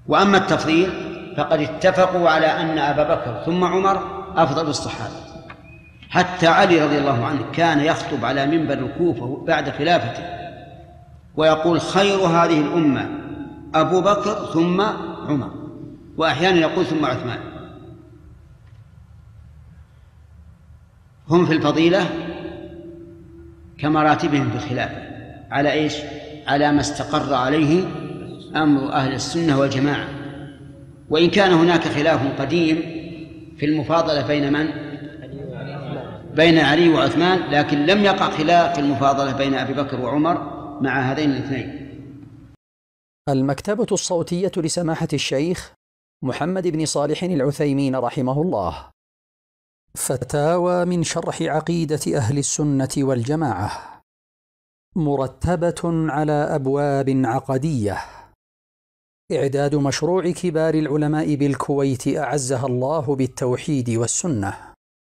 وأما التفضيل فقد اتفقوا على أن أبا بكر ثم عمر أفضل الصحابة، حتى علي رضي الله عنه كان يخطب على منبر الكوفة بعد خلافته ويقول خير هذه الأمة أبو بكر ثم عمر، وأحيانا يقول ثم عثمان. هم في الفضيلة كمراتبهم في الخلافة على إيش؟ على ما استقر عليه أمر أهل السنة والجماعة، وإن كان هناك خلاف قديم في المفاضلة بين من؟ بين علي وعثمان، لكن لم يقع خلاف في المفاضلة بين أبي بكر وعمر مع هذين الاثنين. المكتبة الصوتية لسماحة الشيخ محمد بن صالح العثيمين رحمه الله. فتاوى من شرح عقيدة أهل السنة والجماعة، مرتبة على أبواب عقدية. إعداد مشروع كبار العلماء بالكويت أعزها الله بالتوحيد والسنة.